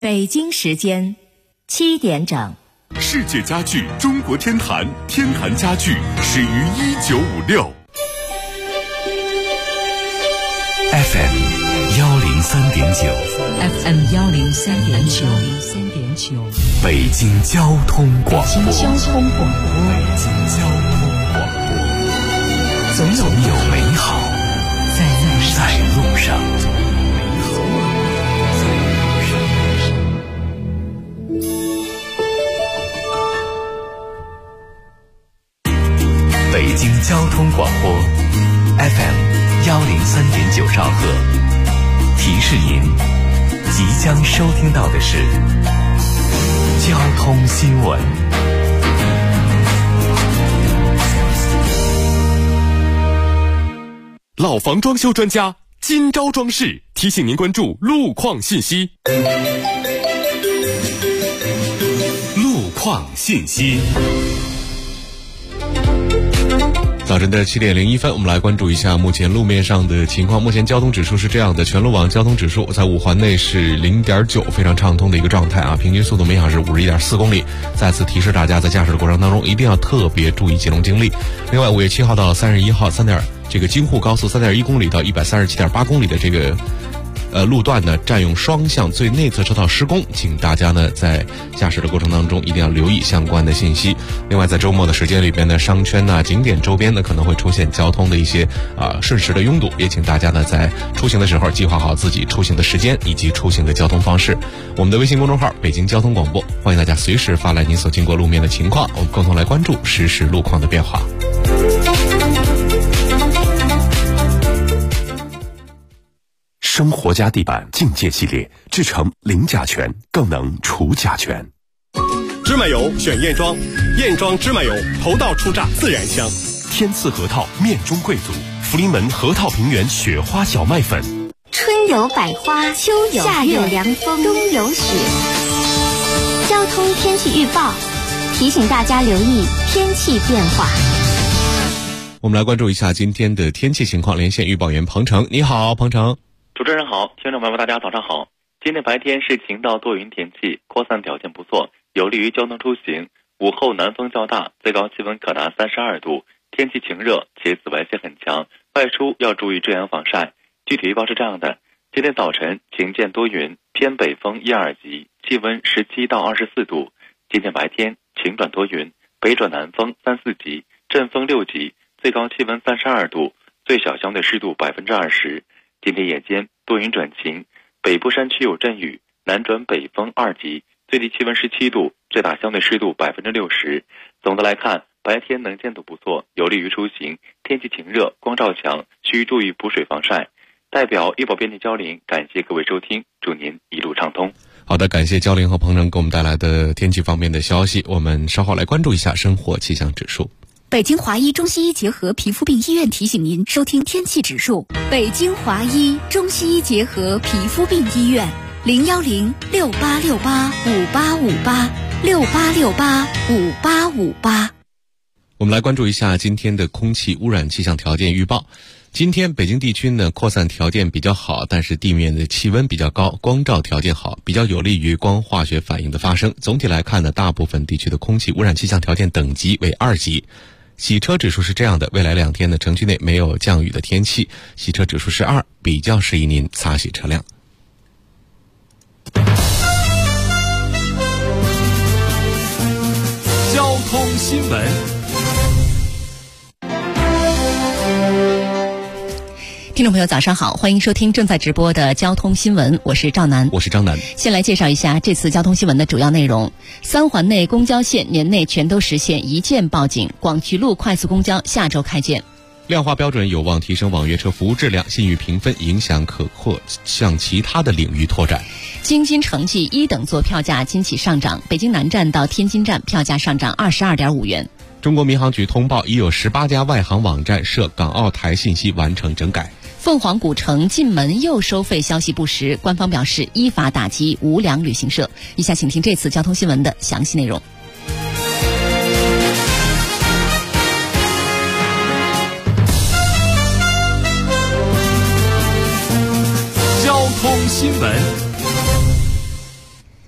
北京时间7点整。 世界家具中国天坛，天坛家具始于1956。 FM 103.9 FM 103.9 北京交通广播。 北京交通广播。 总有美好在路上。北京交通广播 FM 103.9兆赫，提示您即将收听到的是交通新闻。 老房装修专家金招装饰提醒您关注路况信息。路况信息。 早晨的7点01分，我们来关注一下目前路面上的情况。目前交通指数是这样的，全路网交通指数在5环内是0.9，非常畅通的一个状态啊，平均速度每小时51.4公里。再次提示大家，在驾驶的过程当中一定要特别注意节能精力。另外，5月7号到31号这个京沪高速3.1公里到137.8公里的这个路段呢，占用双向最内侧车道施工，请大家呢在驾驶的过程当中一定要留意相关的信息。另外，在周末的时间里边呢，商圈啊、景点周边呢可能会出现交通的一些瞬时的拥堵，也请大家呢在出行的时候计划好自己出行的时间以及出行的交通方式。我们的微信公众号北京交通广播，欢迎大家随时发来您所经过路面的情况，我们共同来关注实时路况的变化。 生活家地板境界系列制成零甲醛，更能除甲醛。 芝麻油选燕庄，燕庄芝麻油头道出榨自然香。 天赐核桃面中贵族，福临门核桃平原雪花小麦粉。 春有百花，秋有夏有凉风，冬有雪。交通天气预报提醒大家留意天气变化。 我们来关注一下今天的天气情况，连线预报员彭程。你好，彭程。 主持人好，听众朋友们大家早上好。今天白天是晴到多云天气，扩散条件不错，有利于交通出行。午后南风较大，最高气温可达32度，天气晴热且紫外线很强，外出要注意遮阳防晒。具体预报是这样的：今天早晨晴见多云，偏北风1、2级，气温17到24度。今天白天晴转多云，北转南风3、4级，阵风6级，最高气温32度，最小相对湿度20%。今天夜间多云转晴，北部山区有阵雨，南转北风2级，最低气温17度，最大相对湿度60%。总的来看，白天能见度不错，有利于出行，天气晴热，光照强，需注意补水防晒。代表医保编辑焦林感谢各位收听，祝您一路畅通。 好的，感谢焦林和彭程给我们带来的天气方面的消息。我们稍后来关注一下生活气象指数。 北京华医中西医结合皮肤病医院提醒您收听天气指数。北京华医中西医结合皮肤病医院01068685858686858。 我们来关注一下今天的空气污染气象条件预报。今天北京地区呢扩散条件比较好，但是地面的气温比较高，光照条件好，比较有利于光化学反应的发生。总体来看呢，大部分地区的空气污染气象条件等级为2级。洗车指数是这样的，未来2天呢，城区内没有降雨的天气，洗车指数是2，比较适宜您擦洗车辆。 交通新闻。 听众朋友早上好，欢迎收听正在直播的交通新闻，我是赵楠。 我是张楠。 先来介绍一下这次交通新闻的主要内容。3环内公交线年内全都实现一键报警，广渠路快速公交下周开建。 量化标准有望提升网约车服务质量，信誉评分影响可扩向其他的领域拓展。 京津城际1等座票价今起上涨，北京南站到天津站票价上涨22.5元。 中国民航局通报，已有18家外航网站涉港澳台信息完成整改。 凤凰古城进门又收费消息不实，官方表示依法打击无良旅行社。以下请听这次交通新闻的详细内容。 交通新闻。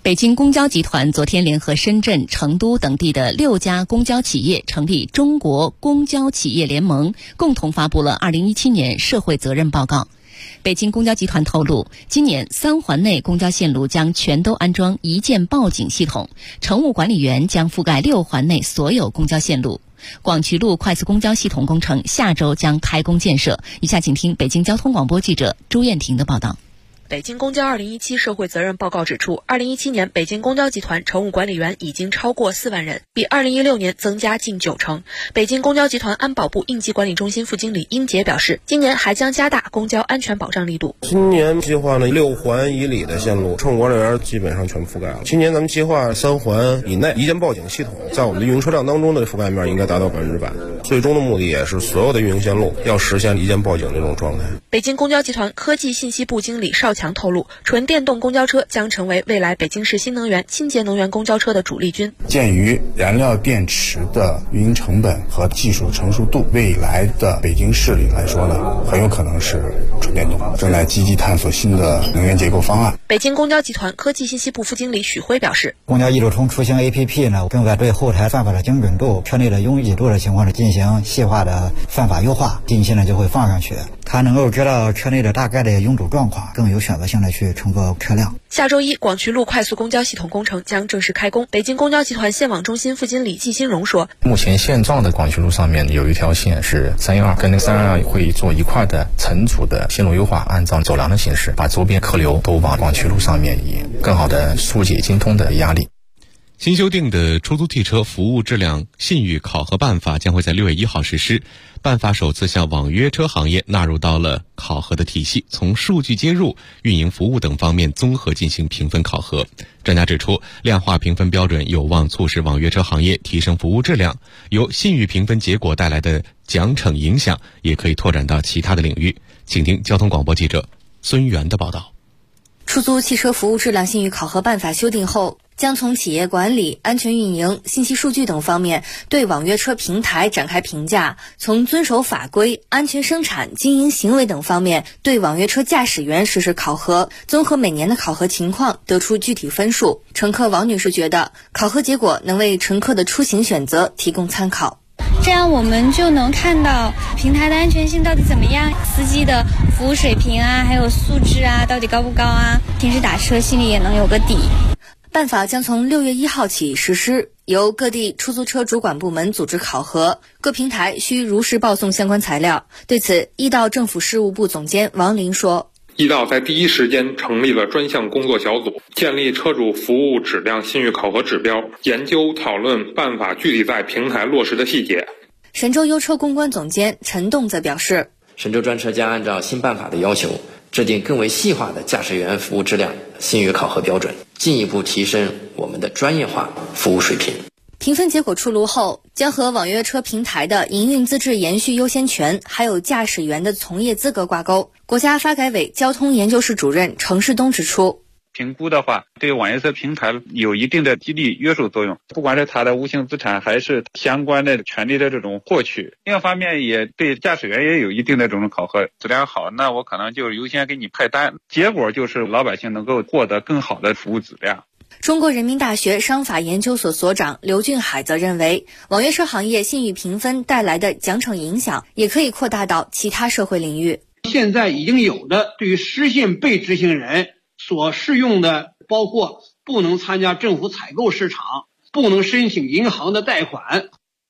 北京公交集团昨天联合深圳、成都等地的6家公交企业成立中国公交企业联盟，共同发布了2017年社会责任报告。北京公交集团透露，今年3环内公交线路将全都安装一键报警系统，乘务管理员将覆盖6环内所有公交线路。广渠路快速公交系统工程下周将开工建设。以下请听北京交通广播记者朱艳婷的报道。 北京公交2017社会责任报告指出，2017年北京公交集团乘务管理员已经超过4万人，比2016年增加近90%。北京公交集团安保部应急管理中心副经理英杰表示，今年还将加大公交安全保障力度。 今年计划呢，6环以里的线路乘务管理员基本上全覆盖了。今年咱们计划3环以内一键报警系统在我们的运营车辆当中的覆盖面应该达到100%，最终的目的也是所有的运营线路要实现一键报警这种状态。 北京公交集团科技信息部经理邵强透露，纯电动公交车将成为未来北京市新能源、清洁能源公交车的主力军。 鉴于燃料电池的运营成本和技术成熟度，未来的北京市里来说呢，很有可能是纯电动，正在积极探索新的能源结构方案。 北京公交集团科技信息部副经理许辉表示， 公交一路通出行 APP 呢，更在对后台算法的精准度、车内的拥挤度的情况呢进行细化的算法优化，近期呢就会放上去，它能够知道车内的大概的拥堵状况，更有选择性的去乘坐车辆。 下周一，广渠路快速公交系统工程将正式开工。北京公交集团线网中心副经理季新荣说， 目前现状的广渠路上面有一条线是312，跟那个322会做一块的层组的线路优化，按照走廊的形式，把周边客流都往广渠路上面移，更好的疏解京通的压力。 新修订的出租汽车服务质量信誉考核办法将会在6月1号实施。办法首次将网约车行业纳入到了考核的体系，从数据接入、运营服务等方面综合进行评分考核。专家指出，量化评分标准有望促使网约车行业提升服务质量，由信誉评分结果带来的奖惩影响也可以拓展到其他的领域。请听交通广播记者孙源的报道。 出租汽车服务质量信誉考核办法修订后，将从企业管理、安全运营、信息数据等方面对网约车平台展开评价，从遵守法规、安全生产、经营行为等方面对网约车驾驶员实施考核，综合每年的考核情况得出具体分数。乘客王女士觉得，考核结果能为乘客的出行选择提供参考。 这样我们就能看到平台的安全性到底怎么样，司机的服务水平啊，还有素质啊，到底高不高啊，平时打车心里也能有个底。 办法将从6月1号起实施，由各地出租车主管部门组织考核，各平台需如实报送相关材料。对此，易到政府事务部总监王林说， 易到在第一时间成立了专项工作小组，建立车主服务质量信誉考核指标，研究讨论办法具体在平台落实的细节。 神州优车公关总监陈栋则表示， 神州专车将按照新办法的要求，制定更为细化的驾驶员服务质量信誉考核标准，进一步提升我们的专业化服务水平。 评分结果出炉后，将和网约车平台的营运资质延续优先权还有驾驶员的从业资格挂钩。国家发改委交通研究室主任程世东指出， 评估的话，对网约车平台有一定的激励约束作用，不管是它的无形资产还是相关的权利的这种获取。另一方面也对驾驶员也有一定的这种考核，质量好，那我可能就优先给你派单，结果就是老百姓能够获得更好的服务质量。 中国人民大学商法研究所所长刘俊海则认为，网约车行业信誉评分带来的奖惩影响也可以扩大到其他社会领域。 现在已经有的对于失信被执行人所适用的，包括不能参加政府采购市场，不能申请银行的贷款。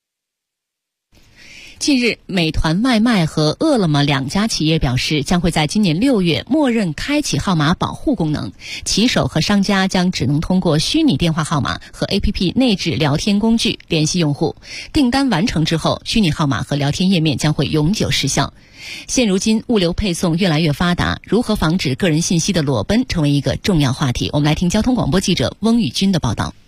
近日，美团外卖和饿了么2家企业表示，将会在今年6月默认开启号码保护功能，骑手和商家将只能通过虚拟电话号码和 APP 内置聊天工具联系用户。订单完成之后，虚拟号码和聊天页面将会永久失效。现如今物流配送越来越发达，如何防止个人信息的裸奔成为一个重要话题。我们来听交通广播记者翁宇军的报道。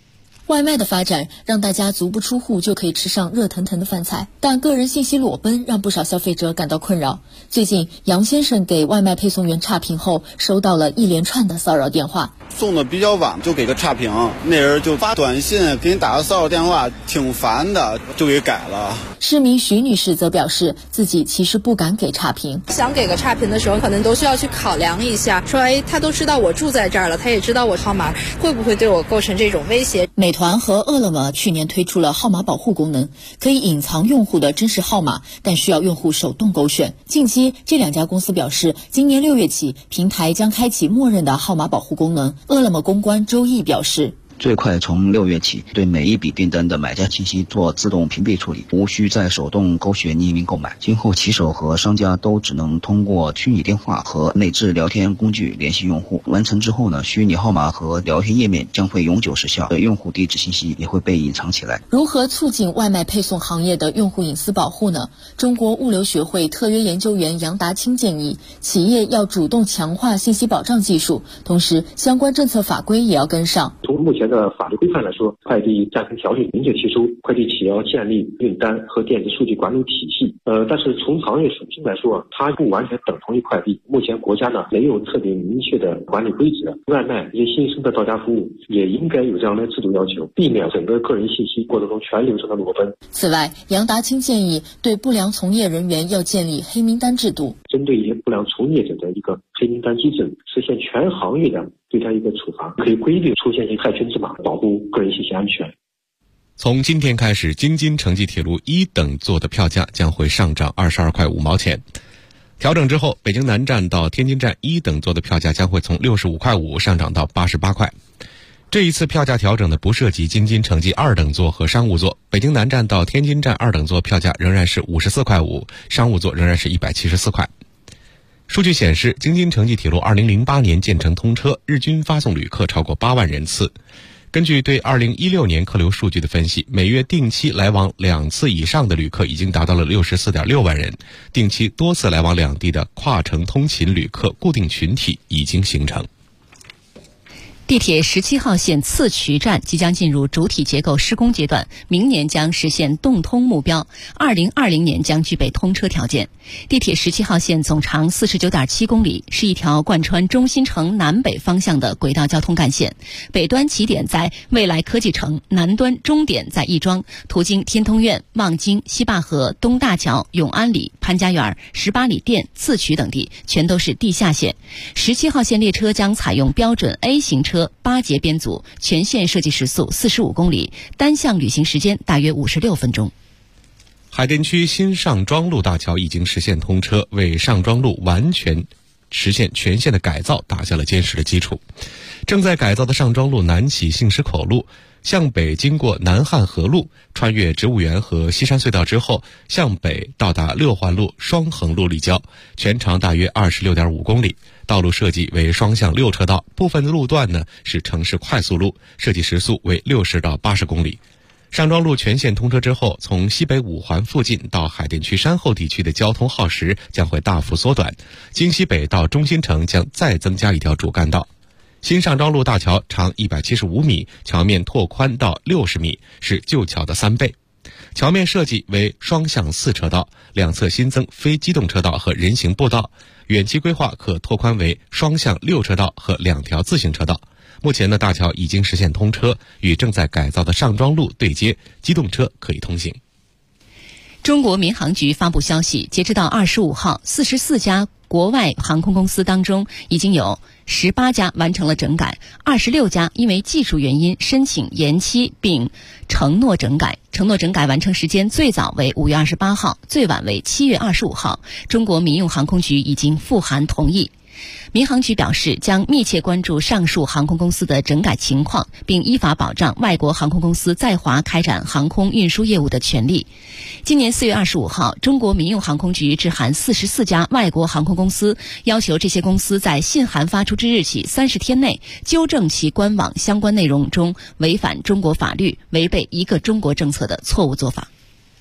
外卖的发展让大家足不出户就可以吃上热腾腾的饭菜，但个人信息裸奔让不少消费者感到困扰。最近，杨先生给外卖配送员差评后，收到了一连串的骚扰电话。 送的比较晚就给个差评，那人就发短信给你打个骚扰电话，挺烦的，就给改了。 市民徐女士则表示，自己其实不敢给差评， 想给个差评的时候，可能都需要去考量一下，说他都知道我住在这儿了，他也知道我号码，会不会对我构成这种威胁？ 美团和饿了么去年推出了号码保护功能，可以隐藏用户的真实号码，但需要用户手动勾选。近期，这两家公司表示，今年6月起，平台将开启默认的号码保护功能。饿了么公关周毅表示， 最快从6月起，对每一笔订单的买家信息做自动屏蔽处理，无需再手动勾选匿名购买。今后骑手和商家都只能通过虚拟电话和内置聊天工具联系用户。完成之后呢，虚拟号码和聊天页面将会永久失效，用户地址信息也会被隐藏起来。 如何促进外卖配送行业的用户隐私保护呢？中国物流学会特约研究员杨达清建议，企业要主动强化信息保障技术，同时相关政策法规也要跟上。 从目前的法律规范来说，快递暂停条例明确提出，快递企业要建立运单和电子数据管理体系。但是从行业属性来说，它不完全等同于快递。目前国家呢没有特别明确的管理规则，外卖这些新生的到家服务也应该有这样的制度要求，避免整个个人信息过程中全流程的裸奔。 此外，杨达清建议对不良从业人员要建立黑名单制度， 针对一些不良从业者的一个黑名单机制，实现全行业的对他一个处罚，可以规定出现一些害群之马，保护个人信息安全。 从今天开始，京津城际铁路1等座的票价将会上涨22块5毛钱。调整之后，北京南站到天津站1等座的票价将会从65块5上涨到88块。这一次票价调整的不涉及京津城际2等座和商务座，北京南站到天津站2等座票价仍然是54块5，商务座仍然是174块。数据显示，京津城际铁路2008年建成通车，日均发送旅客超过8万人次。根据对2016年客流数据的分析，每月定期来往2次以上的旅客已经达到了64.6万人，定期多次来往两地的跨城通勤旅客固定群体已经形成。 地铁17号线次渠站即将进入主体结构施工阶段，明年将实现动通目标，2020年将具备通车条件。地铁17号线总长49.7公里，是一条贯穿中心城南北方向的轨道交通干线。北端起点在未来科技城，南端终点在亦庄，途经天通苑、望京、西坝河、东大桥、永安里、潘家园、18里店、次渠等地，全都是地下线。17号线列车将采用标准 A 型车8节编组，全线设计时速45公里，单向旅行时间大约56分钟。 海淀区新上庄路大桥已经实现通车，为上庄路完全实现全线的改造打下了坚实的基础。正在改造的上庄路南起杏石口路，向北经过南汉河路，穿越植物园和西山隧道之后，向北到达六环路双横路立交，全长大约26.5公里。道路设计为双向6车道，部分路段呢是城市快速路，设计时速为60到80公里。上庄路全线通车之后，从西北5环附近到海淀区山后地区的交通耗时将会大幅缩短，京西北到中心城将再增加一条主干道。新上庄路大桥长175米，桥面拓宽到60米，是旧桥的3倍。桥面设计为双向4车道，两侧新增非机动车道和人行步道，远期规划可拓宽为双向6车道和2条自行车道。目前呢，大桥已经实现通车，与正在改造的上庄路对接，机动车可以通行。 中国民航局发布消息，截止到25号，44家国外航空公司当中，已经有18家完成了整改，26家因为技术原因申请延期并承诺整改。承诺整改完成时间最早为5月28号，最晚为7月25号。中国民用航空局已经复函同意。民航局表示，将密切关注上述航空公司的整改情况，并依法保障外国航空公司在华开展航空运输业务的权利。今年4月25号，中国民用航空局致函44家外国航空公司，要求这些公司在信函发出之日起30天内纠正其官网相关内容中违反中国法律、违背一个中国政策的错误做法。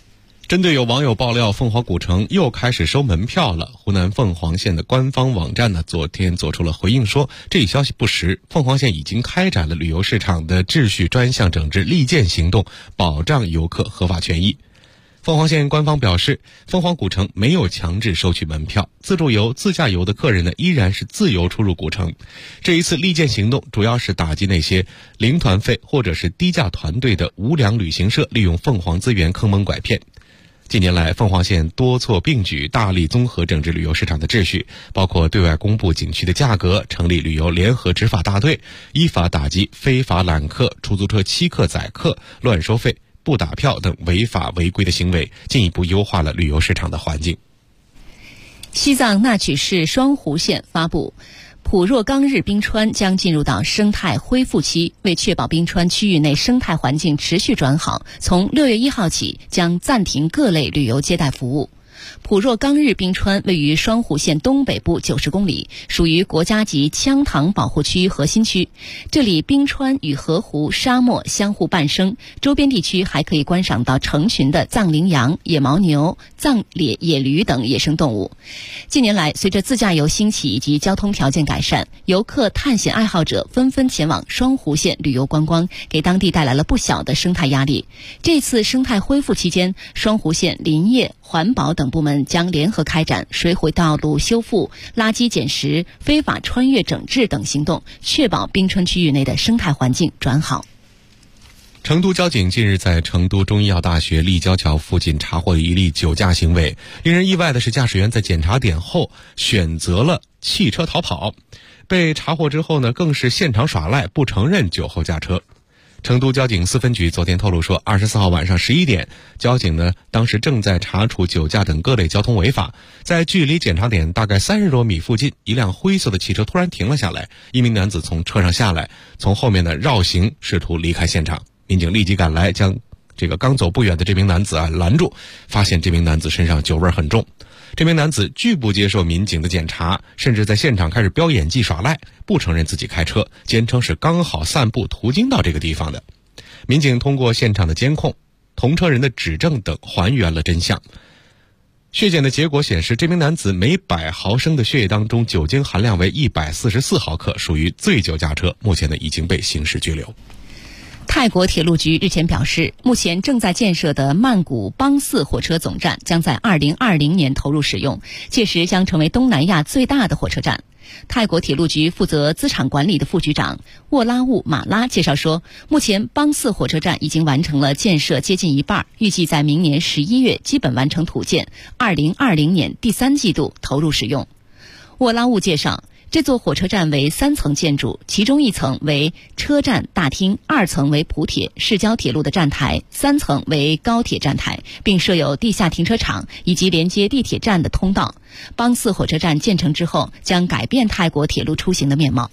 针对有网友爆料凤凰古城又开始收门票了，湖南凤凰县的官方网站呢昨天做出了回应，说这一消息不实，凤凰县已经开展了旅游市场的秩序专项整治立件行动，保障游客合法权益。凤凰县官方表示，凤凰古城没有强制收取门票，自助游、自驾游的客人呢依然是自由出入古城。这一次立件行动主要是打击那些零团费或者是低价团队的无良旅行社利用凤凰资源坑蒙拐骗。近年来，凤凰县多措并举，大力综合整治旅游市场的秩序，包括对外公布景区的价格，成立旅游联合执法大队，依法打击非法揽客、出租车欺客宰客、乱收费、不打票等违法违规的行为，进一步优化了旅游市场的环境。 西藏那曲市双湖县发布，普若冈日冰川将进入到生态恢复期，为确保冰川区域内生态环境持续转好，从6月1号起将暂停各类旅游接待服务。普若冈日冰川位于双湖县东北部90公里，属于国家级羌塘保护区核心区。这里冰川与河湖、沙漠相互伴生，周边地区还可以观赏到成群的藏羚羊、野牦牛、藏野驴等野生动物。近年来，随着自驾游兴起以及交通条件改善，游客、探险爱好者纷纷前往双湖县旅游观光，给当地带来了不小的生态压力。这次生态恢复期间，双湖县林业、环保等部门将联合开展水毁道路修复、垃圾捡拾、非法穿越整治等行动，确保冰川区域内的生态环境转好。 成都交警近日在成都中医药大学立交桥附近查获了一例酒驾行为，令人意外的是，驾驶员在检查点后选择了弃车逃跑，被查获之后呢，更是现场耍赖，不承认酒后驾车。成都交警4分局昨天透露说，24号晚上11点，交警呢当时正在查处酒驾等各类交通违法，在距离检查点大概30多米附近，一辆灰色的汽车突然停了下来，一名男子从车上下来，从后面呢绕行，试图离开现场。民警立即赶来，将这个刚走不远的这名男子拦住，发现这名男子身上酒味很重。这名男子拒不接受民警的检查，甚至在现场开始飙演技耍赖，不承认自己开车，坚称是刚好散步途经到这个地方的。民警通过现场的监控、同车人的指证等还原了真相。血检的结果显示，这名男子每100毫升的血液当中酒精含量为144毫克，属于醉酒驾车，目前呢已经被刑事拘留。 泰国铁路局日前表示，目前正在建设的曼谷邦寺火车总站将在2020年投入使用，届时将成为东南亚最大的火车站。泰国铁路局负责资产管理的副局长沃拉务马拉介绍说，目前邦寺火车站已经完成了建设接近一半，预计在明年11月基本完成土建，2020年第3季度投入使用。沃拉务介绍，这座火车站为3层建筑，其中1层为车站大厅，2层为普铁、市郊铁路的站台，3层为高铁站台，并设有地下停车场以及连接地铁站的通道。邦寺火车站建成之后，将改变泰国铁路出行的面貌。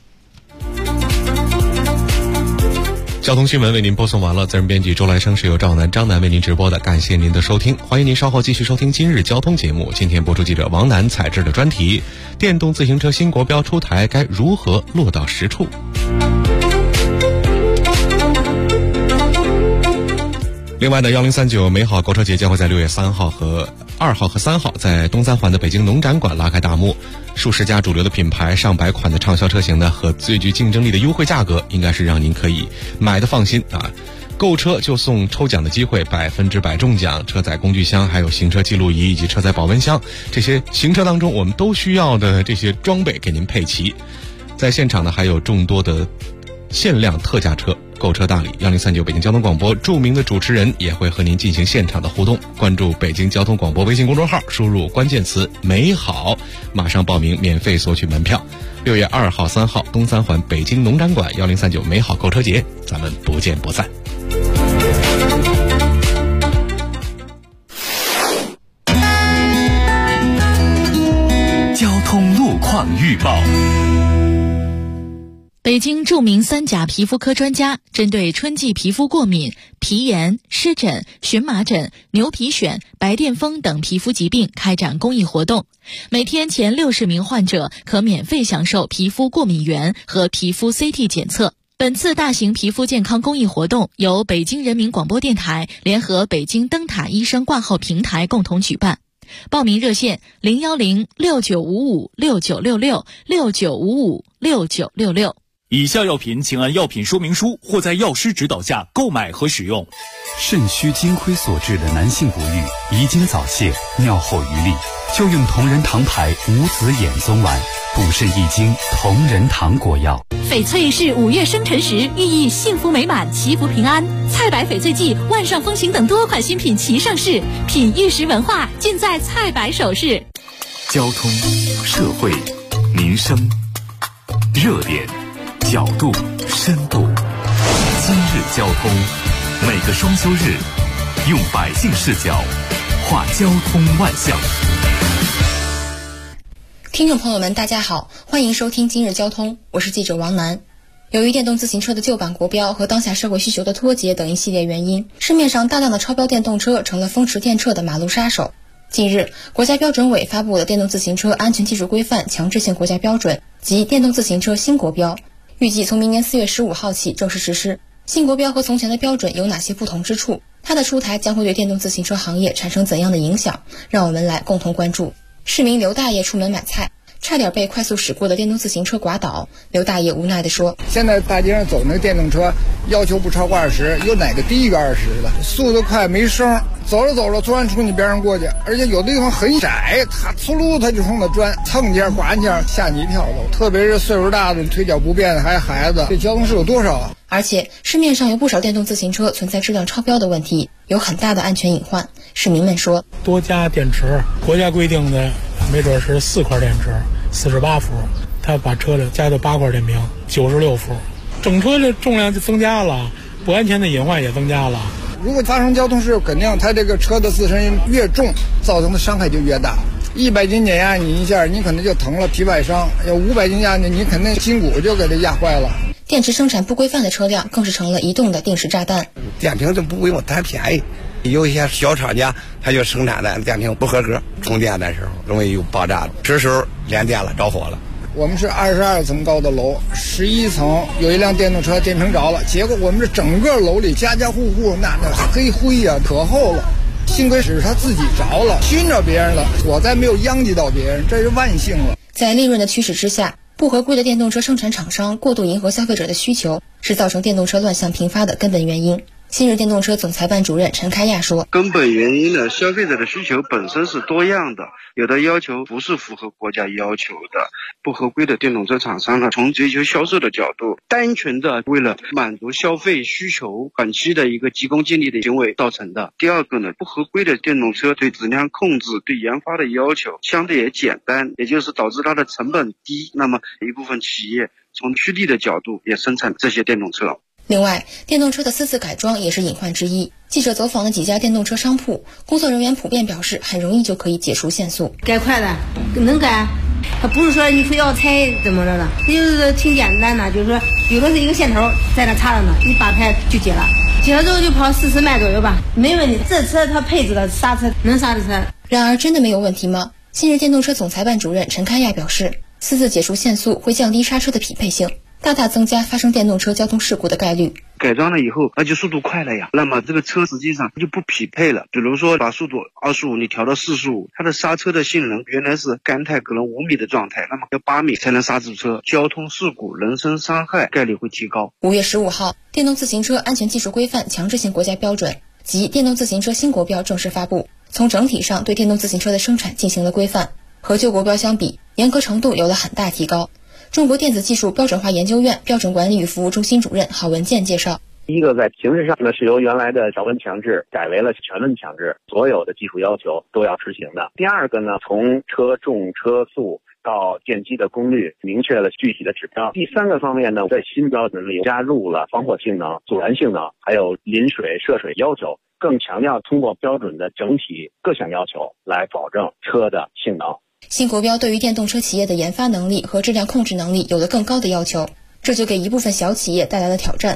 交通新闻为您播送完了，责任编辑周来生是由赵楠、张楠为您直播的，感谢您的收听，欢迎您稍后继续收听今日交通节目。今天播出记者王楠采制的专题：电动自行车新国标出台，该如何落到实处？另外呢，1039美好购车节将会在6月2号和3号在东三环的北京农展馆拉开大幕。数十家主流的品牌、上百款的畅销车型呢，和最具竞争力的优惠价格，应该是让您可以买的放心啊！购车就送抽奖的机会，100%中奖，车载工具箱，还有行车记录仪以及车载保温箱，这些行车当中我们都需要的这些装备给您配齐。在现场呢，还有众多的限量特价车。购车大礼，1039北京交通广播著名的主持人也会和您进行现场的互动。关注北京交通广播微信公众号，输入关键词美好，马上报名免费索取门票。6月2号、3号东三环北京农展馆1039美好购车节，咱们不见不散。 交通路况预报。 北京著名3甲皮肤科专家针对春季皮肤过敏、皮炎、湿疹、荨麻疹、牛皮癣、白癜风等皮肤疾病开展公益活动，每天前60名患者可免费享受皮肤过敏原和皮肤 CT 检测。 本次大型皮肤健康公益活动由北京人民广播电台联合北京灯塔医生挂号平台共同举办。报名热线010-6955-6966，6955-6966。 以下药品请按药品说明书或在药师指导下购买和使用。 肾虚金亏所致的男性不育、遗精早泄、尿后余力，就用同仁堂牌无子衍宗丸，补肾益精同仁堂果药。 翡翠是5月生辰时，寓意幸福美满、祈福平安。菜百翡翠季、万上风行等多款新品齐上市，品玉石文化尽在菜百首饰。 交通、社会、民生，热点、角度、深度。今日交通，每个双休日，用百姓视角话交通万象。 听众朋友们，大家好，欢迎收听今日交通，我是记者王楠。由于电动自行车的旧版国标和当下社会需求的脱节等一系列原因，市面上大量的超标电动车成了风驰电掣的马路杀手。近日，国家标准委发布了电动自行车安全技术规范强制性国家标准及电动自行车新国标，预计从明年4月15号起正式实施。新国标和从前的标准有哪些不同之处？它的出台将会对电动自行车行业产生怎样的影响？让我们来共同关注。市民刘大爷出门买菜，差点被快速驶过的电动自行车刮倒。刘大爷无奈地说： 现在大街上走那个电动车要求不超过20，有哪个低于20的？速度快没声，走着走着突然从你边上过去，而且有的地方很窄，他粗噜他就冲那钻，蹭一下刮一下，吓你一跳都。特别是岁数大的、腿脚不便的，还有孩子，这交通事有多少啊？ 而且市面上有不少电动自行车存在质量超标的问题，有很大的安全隐患。市民们说， 多加电池，国家规定的没准是4块电池，48伏，他把车里加到8块电瓶，96伏，整车的重量就增加了，不安全的隐患也增加了。 如果发生交通事故，肯定它这个车的自身越重，造成的伤害就越大。100斤碾压你一下，你可能就疼了，皮外伤；要500斤压你肯定筋骨就给它压坏了。 电池生产不规范的车辆更是成了移动的定时炸弹。 电瓶就不为我贪便宜，有一些小厂家他就生产的电瓶不合格，充电的时候容易有爆炸，这时候连电了，着火了。 我们是22层高的楼，11层有一辆电动车电瓶着了，结果我们这整个楼里家家户户那黑灰呀，可厚了。幸亏是他自己着了，熏着别人了，火灾没有殃及到别人，这是万幸了。 在利润的驱使之下，不合规的电动车生产厂商过度迎合消费者的需求，是造成电动车乱象频发的根本原因。新日电动车总裁办主任陈开亚说， 根本原因呢，消费者的需求本身是多样的，有的要求不是符合国家要求的，不合规的电动车厂商呢，从追求销售的角度，单纯的为了满足消费需求，短期的一个急功近利的行为造成的。第二个呢，不合规的电动车对质量控制、对研发的要求相对也简单，也就是导致它的成本低，那么一部分企业从趋利的角度也生产这些电动车。 另外，电动车的私自改装也是隐患之一。记者走访了几家电动车商铺，工作人员普遍表示，很容易就可以解除限速。 改快的能改，它不是说你非要拆怎么着的，就是挺简单的，就是说有的是一个线头在那插着呢，你拔开就解了，解了之后就跑40迈左右吧，没问题。这车它配置的刹车能刹的车。 然而，真的没有问题吗？新日电动车总裁办主任陈开亚表示，私自解除限速会降低刹车的匹配性，大大增加发生电动车交通事故的概率。 改装了以后，那就速度快了呀，那么这个车实际上就不匹配了。比如说把速度25你调到45，它的刹车的性能原来是干态可能5米的状态，那么要8米才能刹住车，交通事故、人身伤害概率会提高。 5月15号，电动自行车安全技术规范强制性国家标准及电动自行车新国标正式发布，从整体上对电动自行车的生产进行了规范，和旧国标相比，严格程度有了很大提高。中国电子技术标准化研究院标准管理与服务中心主任郝文健介绍， 第一个，在形式上呢，是由原来的条文强制改为了全文强制，所有的技术要求都要执行的。第二个呢，从车重、车速到电机的功率，明确了具体的指标。第三个方面呢，在新标准里加入了防火性能、阻燃性能，还有淋水、涉水要求，更强调通过标准的整体各项要求来保证车的性能。 新国标对于电动车企业的研发能力和质量控制能力有了更高的要求，这就给一部分小企业带来了挑战。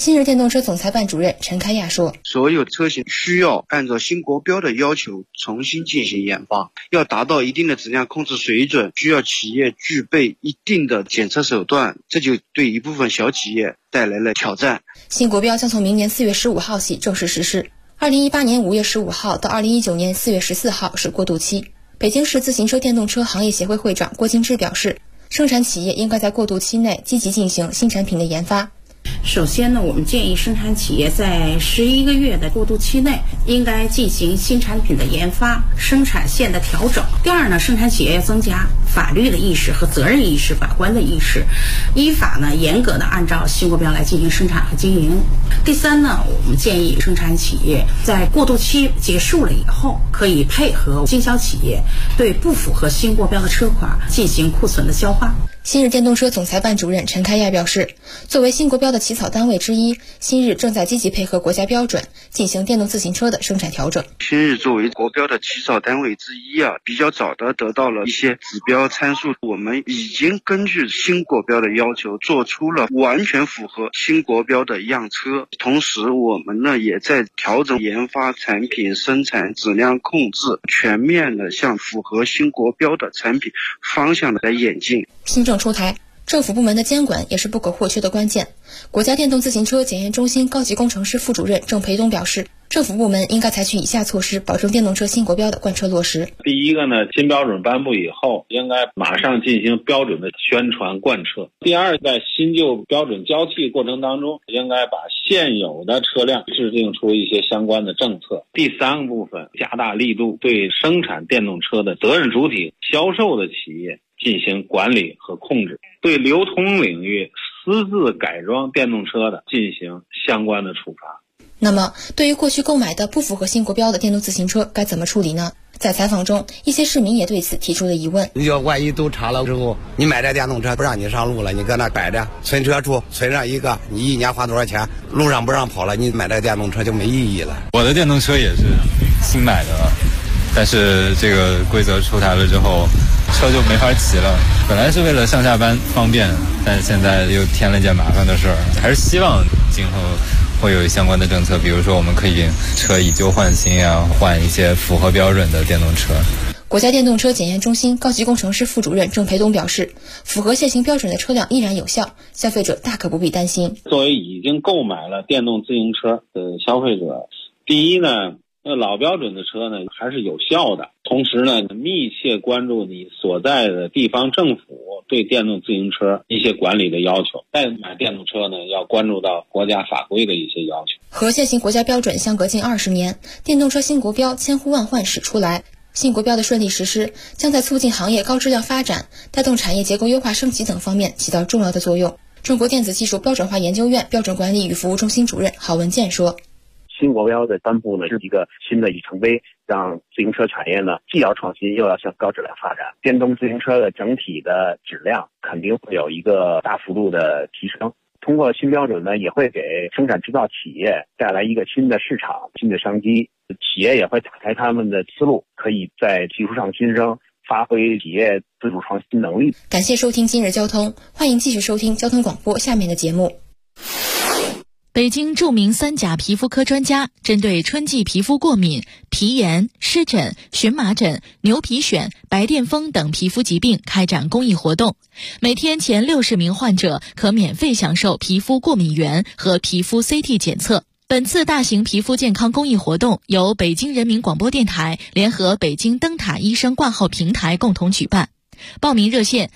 新日电动车总裁办主任陈开亚说， 所有车型需要按照新国标的要求重新进行研发，要达到一定的质量控制水准，需要企业具备一定的检测手段，这就对一部分小企业带来了挑战。 新国标将从明年4月15号起正式实施，2018年5月15号到2019年4月14号是过渡期。北京市自行车电动车行业协会会长郭金芝表示，生产企业应该在过渡期内积极进行新产品的研发。 首先呢，我们建议生产企业在11个月的过渡期内应该进行新产品的研发、生产线的调整。第二呢，生产企业要增加法律的意识和责任意识、法官的意识，依法呢严格的按照新国标来进行生产和经营。第三呢，我们建议生产企业在过渡期结束了以后，可以配合经销企业对不符合新国标的车款进行库存的消化。 新日电动车总裁办主任陈开亚表示，作为新国标的起草单位之一，新日正在积极配合国家标准进行电动自行车的生产调整。 新日作为国标的起草单位之一比较早的得到了一些指标参数，我们已经根据新国标的要求做出了完全符合新国标的样车，同时我们呢也在调整研发、产品生产、质量控制，全面的向符合新国标的产品方向来演进。 新政出台，政府部门的监管也是不可或缺的关键。国家电动自行车检验中心高级工程师副主任郑培东表示，政府部门应该采取以下措施，保证电动车新国标的贯彻落实。 第一个呢，新标准颁布以后，应该马上进行标准的宣传贯彻。第二，在新旧标准交替过程当中，应该把现有的车辆制定出一些相关的政策。第三个部分，加大力度对生产电动车的责任主体、销售的企业进行管理和控制，对流通领域私自改装电动车的进行相关的处罚。 那么，对于过去购买的不符合新国标的电动自行车该怎么处理呢？在采访中，一些市民也对此提出了疑问。 你就万一都查了之后，你买这电动车不让你上路了，你搁那摆着存车处存上一个，你一年花多少钱，路上不让跑了，你买这电动车就没意义了。 我的电动车也是新买的，但是这个规则出台了之后，车就没法骑了。本来是为了上下班方便，但是现在又添了一件麻烦的事儿。还是希望今后会有相关的政策，比如说我们可以车以旧换新啊，换一些符合标准的电动车。 国家电动车检验中心高级工程师副主任郑培东表示，符合现行标准的车辆依然有效，消费者大可不必担心。 作为已经购买了电动自行车的消费者，第一呢，老标准的车呢还是有效的，同时呢密切关注你所在的地方政府对电动自行车一些管理的要求。再买电动车呢，要关注到国家法规的一些要求。 和现行国家标准相隔近20年，电动车新国标千呼万唤始出来。新国标的顺利实施，将在促进行业高质量发展、带动产业结构优化升级等方面起到重要的作用。中国电子技术标准化研究院标准管理与服务中心主任郝文健说， 新国标的颁布呢，是一个新的里程碑，让自行车产业呢既要创新又要向高质量发展。电动自行车的整体的质量肯定会有一个大幅度的提升。通过新标准呢，也会给生产制造企业带来一个新的市场、新的商机。企业也会打开他们的思路，可以在技术上新生，发挥企业自主创新能力。 感谢收听今日交通，欢迎继续收听交通广播下面的节目。 北京著名3甲皮肤科专家针对春季皮肤过敏、皮炎、湿疹、荨麻疹、牛皮癣、白癜风等皮肤疾病开展公益活动，每天前60名患者可免费享受皮肤过敏原和皮肤 CT 检测。本次大型皮肤健康公益活动由北京人民广播电台联合北京灯塔医生挂号平台共同举办。报名热线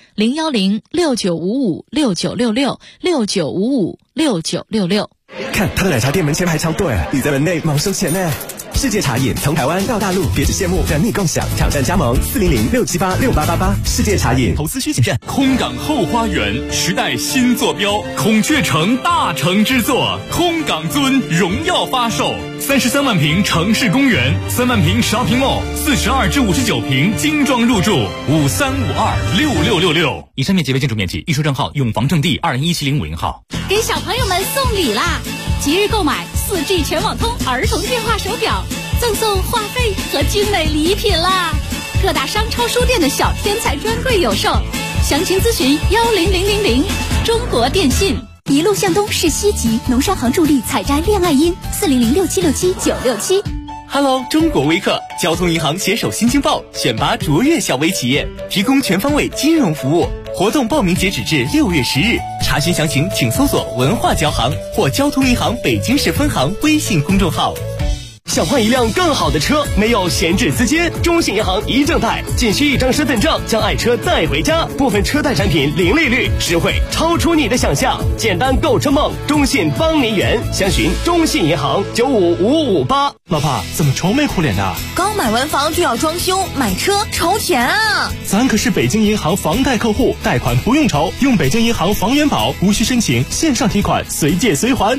010-6955-6966，6955-6966。 看他的奶茶店门前排超队，你在门内忙收钱呢。世界茶饮从台湾到大陆，别只羡慕，等你共享，挑战加盟400-678-6888。世界茶饮， 投资需谨慎。空港后花园时代新坐标，孔雀城大成之作，空港尊荣耀发售，33万平城市公园，3万平shopping mall，42至59平精装入住，53526666。以上面积为建筑面积，预售证号永房证地2017050号。 给小朋友们送礼啦！即日购买4G 全网通儿童电话手表，赠送话费和精美礼品啦！各大商超书店的小天才专柜有售，详情咨询10000。中国电信。 一路向东是西极，农商行助力采摘恋爱樱，4006767-967。 Hello， 中国微客，交通银行携手新京报选拔卓越小微企业，提供全方位金融服务。活动报名截止至6月10日，查询详情请搜索文化交行或交通银行北京市分行微信公众号。 想换一辆更好的车，没有闲置资金？中信银行一证贷，仅需一张身份证，将爱车带回家。部分车贷产品零利率，实惠超出你的想象。简单购车梦，中信帮您圆。详询中信银行95558。 老婆，怎么愁眉苦脸的？ 刚买完房就要装修，买车愁钱啊！ 咱可是北京银行房贷客户，贷款不用愁，用北京银行房源宝，无需申请，线上提款，随借随还。